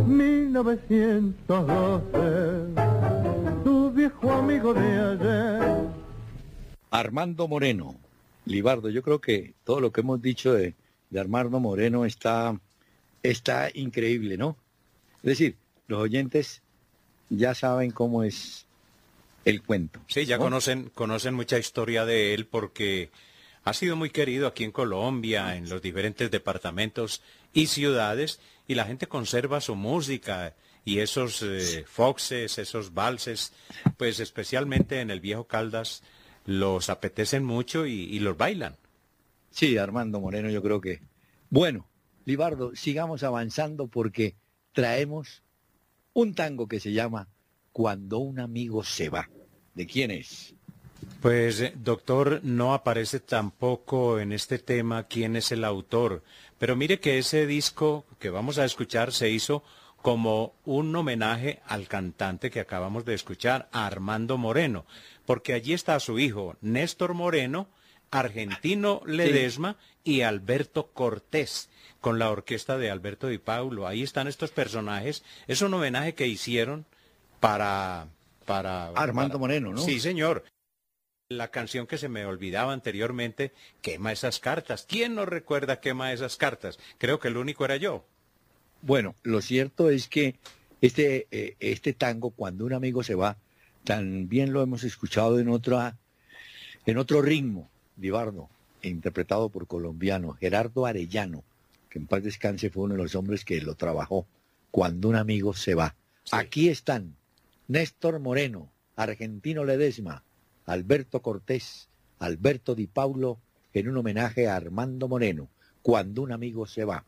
1912, tu viejo amigo de ayer. Armando Moreno. Libardo, yo creo que todo lo que hemos dicho de Armando Moreno está increíble, ¿no? Es decir, los oyentes ya saben cómo es el cuento. Sí, ya conocen mucha historia de él porque ha sido muy querido aquí en Colombia, en los diferentes departamentos y ciudades, y la gente conserva su música y esos foxes, esos valses, pues especialmente en el Viejo Caldas, los apetecen mucho y los bailan. Sí, Armando Moreno, yo creo que... Bueno, Libardo, sigamos avanzando porque traemos un tango que se llama Cuando un amigo se va. ¿De quién es? Pues, doctor, no aparece tampoco en este tema quién es el autor, pero mire que ese disco que vamos a escuchar se hizo como un homenaje al cantante que acabamos de escuchar, a Armando Moreno, porque allí está su hijo, Néstor Moreno, Argentino Ledesma y Alberto Cortés, con la orquesta de Alberto Di Paulo. Ahí están estos personajes. Es un homenaje que hicieron para Armando Moreno, ¿no? Sí, señor. La canción que se me olvidaba anteriormente, Quema esas cartas. ¿Quién no recuerda Quema esas cartas? Creo que el único era yo. Bueno, lo cierto es que este tango, Cuando un amigo se va, también lo hemos escuchado en otro ritmo, Libardo, interpretado por colombiano Gerardo Arellano, que en paz descanse, fue uno de los hombres que lo trabajó, Cuando un amigo se va. Sí. Aquí están Néstor Moreno, Argentino Ledesma, Alberto Cortés, Alberto Di Paulo, en un homenaje a Armando Moreno, Cuando un amigo se va.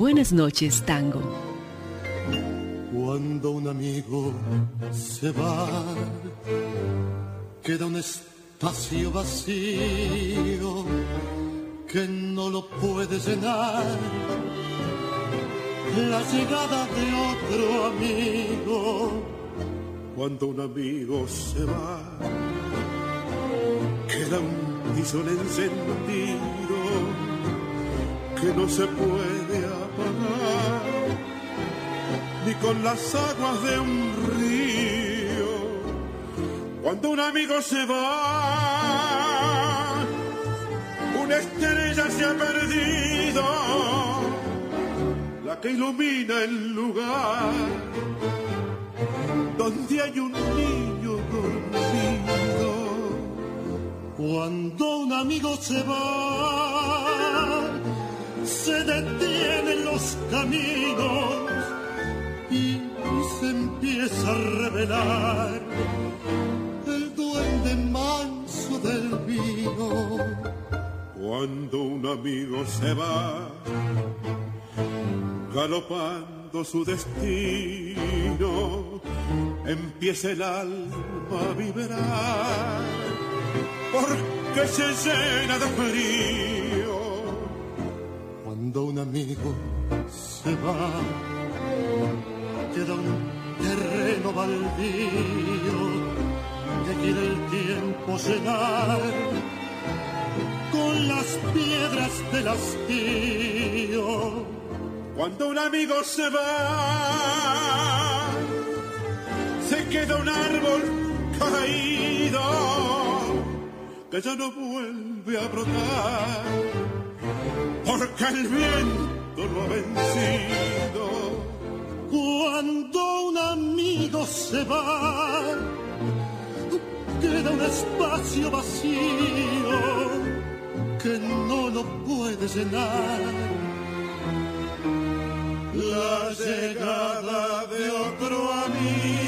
Buenas noches, Tango. Cuando un amigo se va, queda un espacio vacío que no lo puede llenar la llegada de otro amigo. Cuando un amigo se va, queda un tizón encendido que no se puede apagar ni con las aguas de un río. Cuando un amigo se va, una estrella se ha perdido, la que ilumina el lugar donde hay un niño dormido. Cuando un amigo se va, se detienen los caminos y se empieza a revelar el duende manso del vino. Cuando un amigo se va, galopando su destino, empieza el alma a vibrar, porque se llena de frío. Cuando un amigo se va, queda un terreno baldío que quiere el tiempo llenar con las piedras del hastío. Cuando un amigo se va, se queda un árbol caído que ya no vuelve a brotar, porque el viento lo ha vencido. Cuando un amigo se va, queda un espacio vacío que no lo puede llenar la llegada de otro amigo.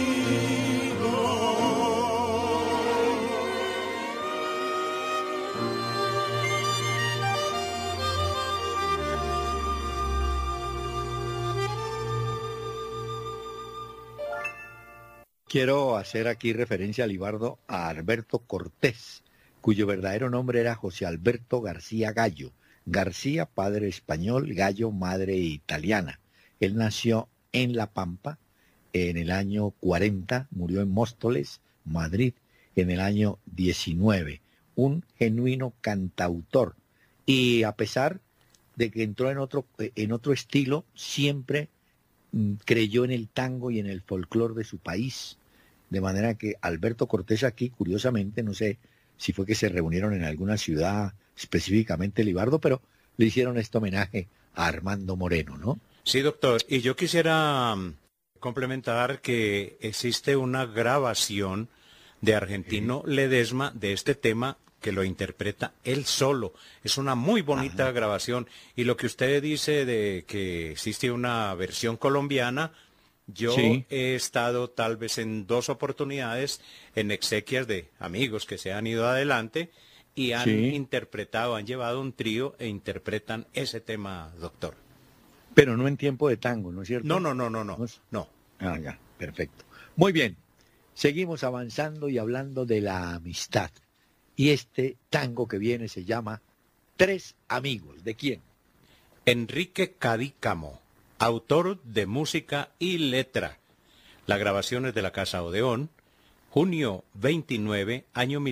Quiero hacer aquí referencia, Libardo, a Alberto Cortés, cuyo verdadero nombre era José Alberto García Gallo. García, padre español, Gallo, madre italiana. Él nació en La Pampa en el año 40, murió en Móstoles, Madrid, en el año 19. Un genuino cantautor. Y a pesar de que entró en otro estilo, siempre creyó en el tango y en el folclore de su país. De manera que Alberto Cortés aquí, curiosamente, no sé si fue que se reunieron en alguna ciudad específicamente, Libardo, pero le hicieron este homenaje a Armando Moreno, ¿no? Sí, doctor. Y yo quisiera complementar que existe una grabación de Argentino Ledesma de este tema que lo interpreta él solo. Es una muy bonita grabación. Y lo que usted dice de que existe una versión colombiana, yo he estado tal vez en 2 oportunidades en exequias de amigos que se han ido adelante y han interpretado, han llevado un trío e interpretan ese tema, doctor. Pero no en tiempo de tango, ¿no es cierto? No. Ah, ya, perfecto. Muy bien, seguimos avanzando y hablando de la amistad. Y este tango que viene se llama Tres Amigos. ¿De quién? Enrique Cadícamo, autor de música y letra. La grabación es de la Casa Odeón, junio 29, año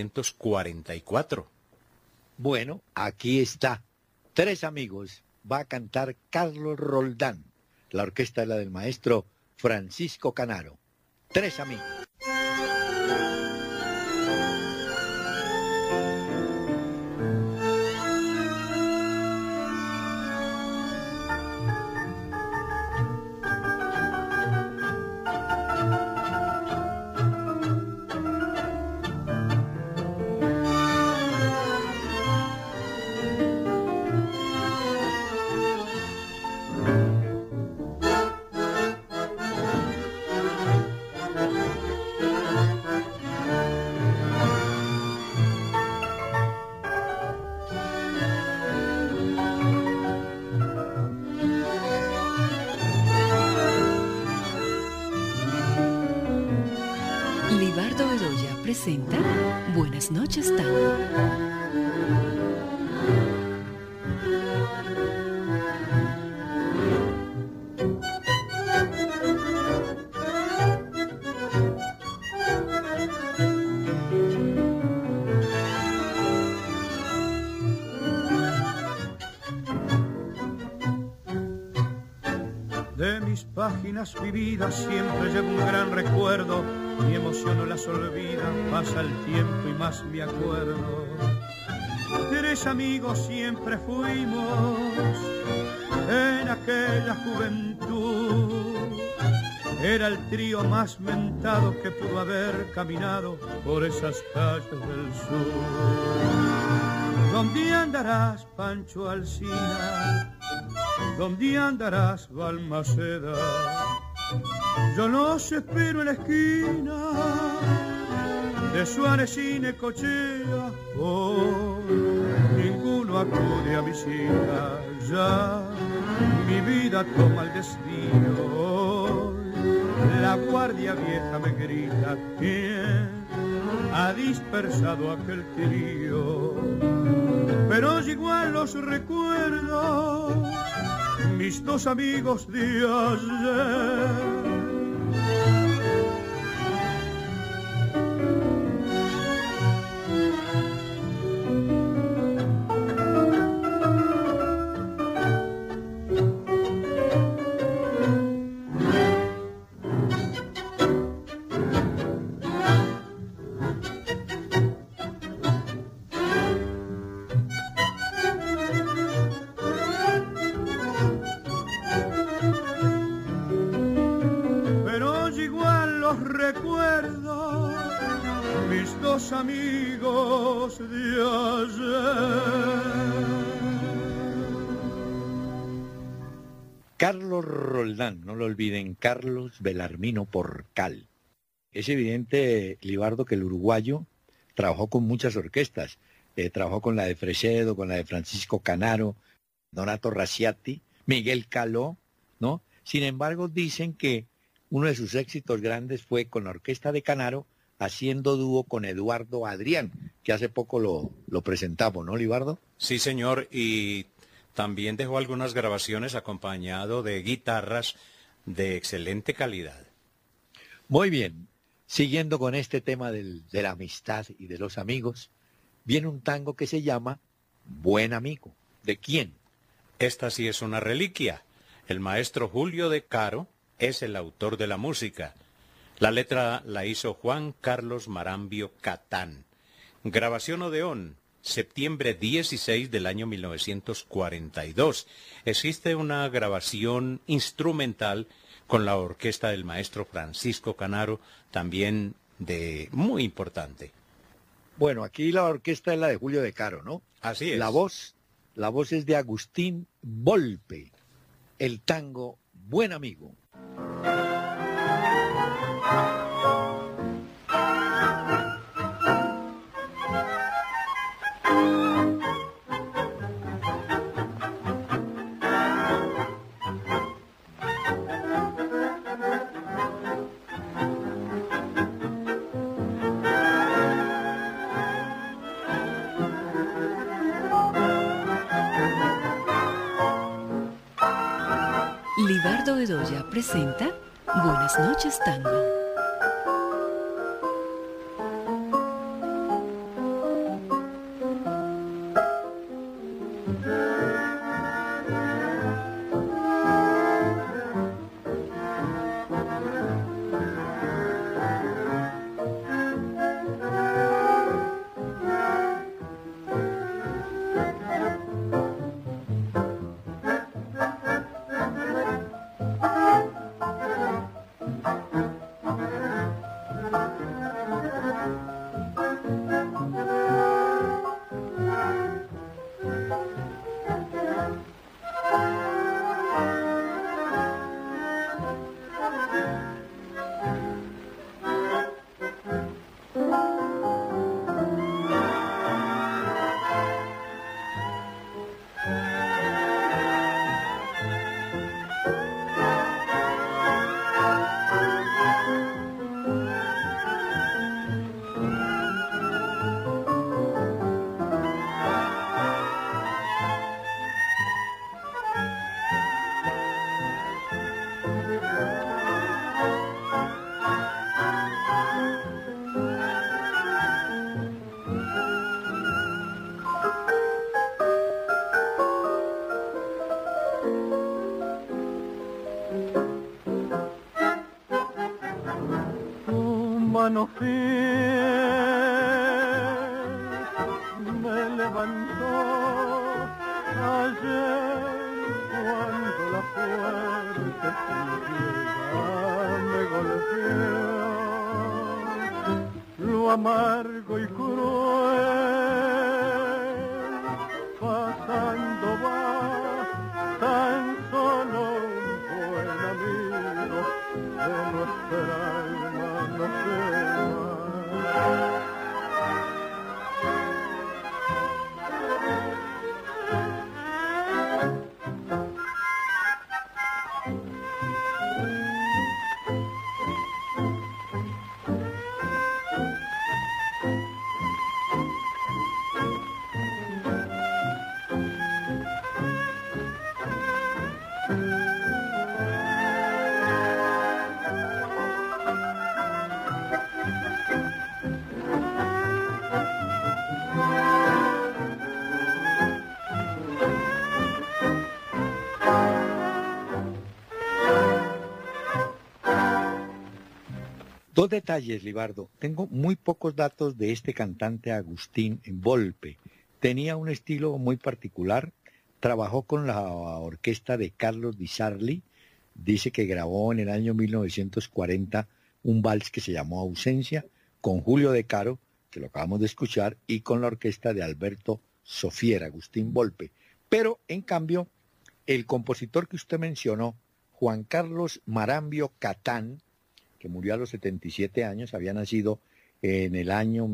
1944. Bueno, aquí está. Tres Amigos. Va a cantar Carlos Roldán. La orquesta es la del maestro Francisco Canaro. Tres Amigos. Libardo Bedoya presenta Buenas noches, Tango. De mis páginas vividas siempre llevo un gran recuerdo. Mi emoción no las olvida, pasa el tiempo y más me acuerdo. 3 amigos siempre fuimos en aquella juventud. Era el trío más mentado que pudo haber caminado por esas calles del sur. ¿Dónde andarás, Pancho Alsina? ¿Dónde andarás, Balmaceda? Yo los espero en la esquina de Suárez y Necochea. Oh, ninguno acude a mi cita, ya mi vida toma el destino. La guardia vieja me grita, ¿quién ha dispersado aquel trío? Pero igual los recuerdo, mis 2 amigos de ayer. Amigos de ayer. Carlos Roldán, no lo olviden, Carlos Belarmino Porcal. Es evidente, Libardo, que el uruguayo trabajó con muchas orquestas. Trabajó con la de Fresedo, con la de Francisco Canaro, Donato Rasciati, Miguel Caló, ¿no? Sin embargo, dicen que uno de sus éxitos grandes fue con la orquesta de Canaro, haciendo dúo con Eduardo Adrián, que hace poco lo presentamos, ¿no, Libardo? Sí, señor, y también dejó algunas grabaciones acompañado de guitarras de excelente calidad. Muy bien, siguiendo con este tema de la amistad y de los amigos, viene un tango que se llama Buen Amigo. ¿De quién? Esta sí es una reliquia. El maestro Julio de Caro es el autor de la música. La letra la hizo Juan Carlos Marambio Catán. Grabación Odeón, septiembre 16 del año 1942. Existe una grabación instrumental con la orquesta del maestro Francisco Canaro, también muy importante. Bueno, aquí la orquesta es la de Julio de Caro, ¿no? Así es. La voz es de Agustín Volpe. El tango Buen Amigo. Libardo Bedoya presenta Buenas noches, Tango. mano fiel me levantó ayer cuando la fuerte tristeza me golpeó. Lo amargo y cruel pasando va, tan solo un buen amigo de nuestra alma no se va. Dos detalles, Libardo. Tengo muy pocos datos de este cantante Agustín Volpe. Tenía un estilo muy particular. Trabajó con la orquesta de Carlos Di Sarli. Dice que grabó en el año 1940 un vals que se llamó Ausencia, con Julio De Caro, que lo acabamos de escuchar, y con la orquesta de Alberto Sofier, Agustín Volpe. Pero, en cambio, el compositor que usted mencionó, Juan Carlos Marambio Catán, que murió a los 77 años, había nacido en el año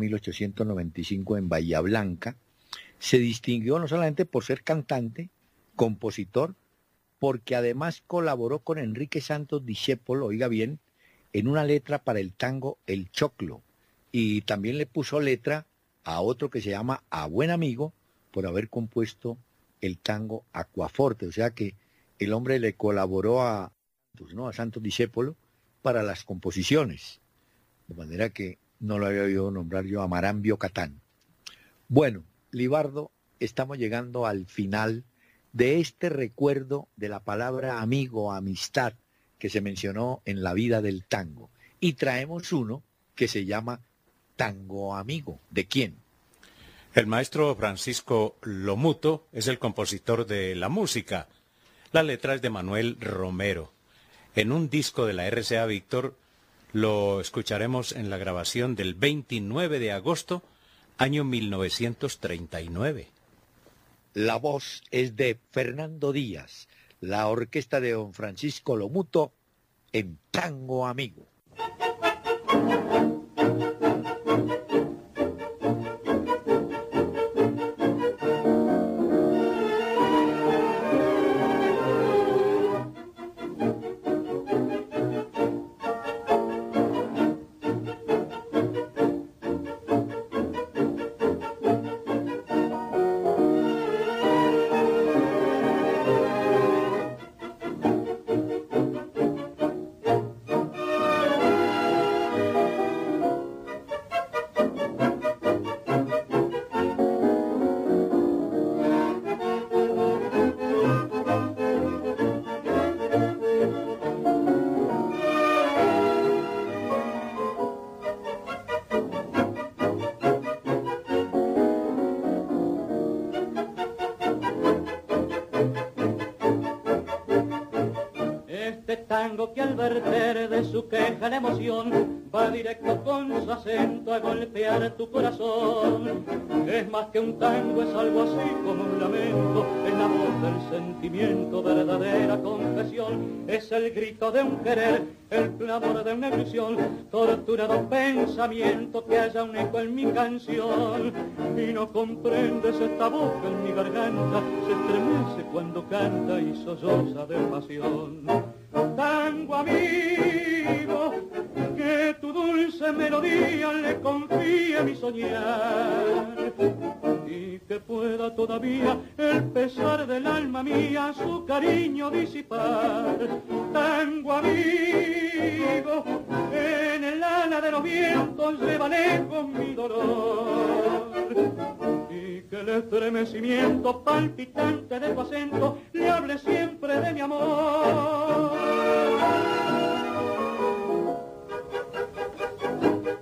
1895 en Bahía Blanca, se distinguió no solamente por ser cantante, compositor, porque además colaboró con Enrique Santos Discépolo, oiga bien, en una letra para el tango El Choclo, y también le puso letra a otro que se llama A Buen Amigo, por haber compuesto el tango Aquaforte, o sea que el hombre le colaboró a Santos Discépolo para las composiciones, de manera que no lo había oído nombrar yo a Marambio Catán. Bueno, Libardo, estamos llegando al final de este recuerdo de la palabra amigo, amistad, que se mencionó en la vida del tango. Y traemos uno que se llama Tango Amigo. ¿De quién? El maestro Francisco Lomuto es el compositor de la música. La letra es de Manuel Romero. En un disco de la RCA Víctor lo escucharemos en la grabación del 29 de agosto, año 1939. La voz es de Fernando Díaz, la orquesta de don Francisco Lomuto en Tango Amigo. Tango que al verter de su queja la emoción va directo con su acento a golpear tu corazón. Es más que un tango, es algo así como un lamento, es la voz del sentimiento, verdadera confesión, es el grito de un querer, el clamor de una ilusión, torturado pensamiento que haya un eco en mi canción. Y no comprendes esta voz que en mi garganta se estremece cuando canta y solloza de pasión. Tango amigo, que tu dulce melodía le confíe mi soñar, y que pueda todavía el pesar del alma mía su cariño disipar. Tango amigo, en el ala de los vientos lleva lejos mi dolor, y que el estremecimiento palpitante de tu acento le hable siempre de mi amor.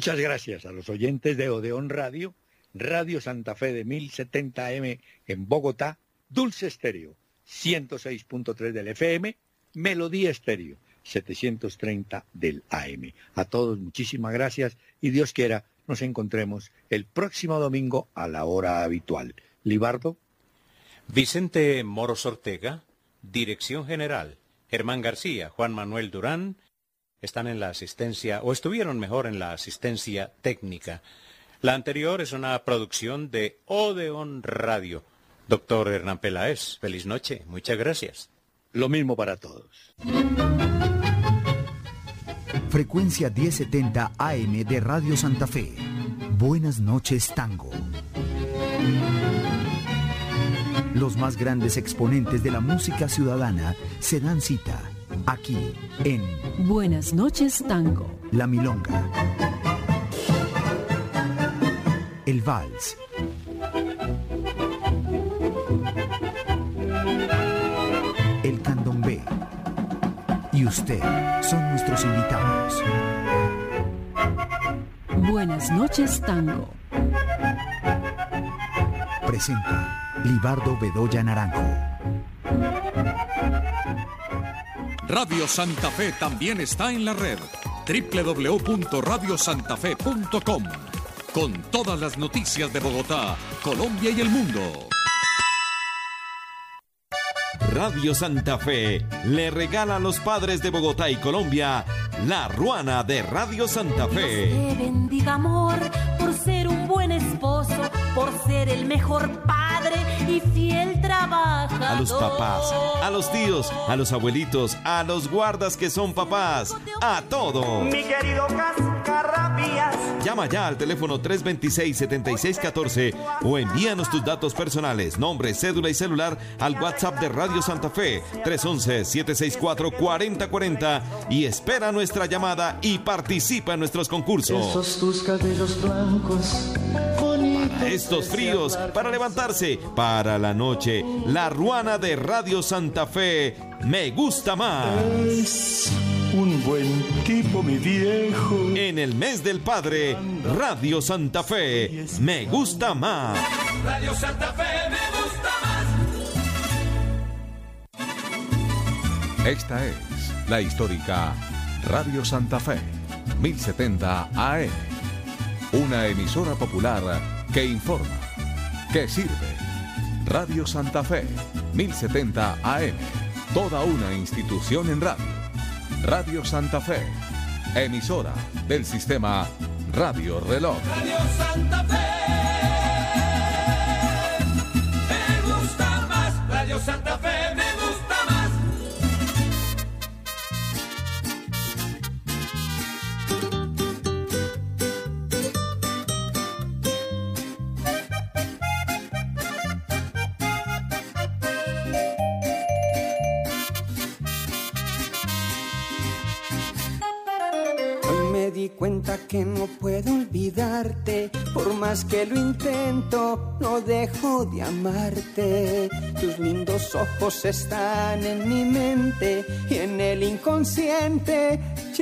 Muchas gracias a los oyentes de Odeón Radio, Radio Santa Fe de 1070 AM en Bogotá, Dulce Estéreo 106.3 del FM, Melodía Estéreo 730 del AM. A todos muchísimas gracias y Dios quiera nos encontremos el próximo domingo a la hora habitual. Libardo. Vicente Moros Ortega, Dirección General. Germán García, Juan Manuel Durán están en la asistencia, o estuvieron mejor en la asistencia técnica. La anterior es una producción de Odeón Radio. Doctor Hernán Peláez, feliz noche, muchas gracias. Lo mismo para todos. Frecuencia 1070 AM de Radio Santa Fe. Buenas noches, Tango. Los más grandes exponentes de la música ciudadana se dan cita aquí en Buenas noches, Tango. La Milonga, el Vals, el Candombe y usted son nuestros invitados. Buenas noches, Tango. Presenta Libardo Bedoya Naranjo. Radio Santa Fe también está en la red. www.radiosantafe.com. Con todas las noticias de Bogotá, Colombia y el mundo. Radio Santa Fe le regala a los padres de Bogotá y Colombia la ruana de Radio Santa Fe. Dios te bendiga, amor, por ser un buen esposo, por ser el mejor padre y fiel trabajador. A los papás, a los tíos, a los abuelitos, a los guardas que son papás, a todo. Mi querido Cascarrabias. Llama ya al teléfono 326-7614 o envíanos tus datos personales, nombre, cédula y celular al WhatsApp de Radio Santa Fe 311-764-4040 y espera nuestra llamada y participa en nuestros concursos. Esos tus cabellos blancos, para estos fríos, para levantarse, para la noche, la ruana de Radio Santa Fe me gusta más. Es un buen tipo, mi viejo. En el mes del padre, Radio Santa Fe me gusta más. Radio Santa Fe me gusta más. Esta es la histórica Radio Santa Fe, 1070 AM. Una emisora popular que informa, que sirve. Radio Santa Fe, 1070 AM. Toda una institución en radio. Radio Santa Fe, emisora del sistema Radio Reloj. Radio Santa Fe me gusta más. Radio Santa Fe me gusta más. Me di cuenta que no puedo olvidarte, por más que lo intento, no dejo de amarte. Tus lindos ojos están en mi mente y en el inconsciente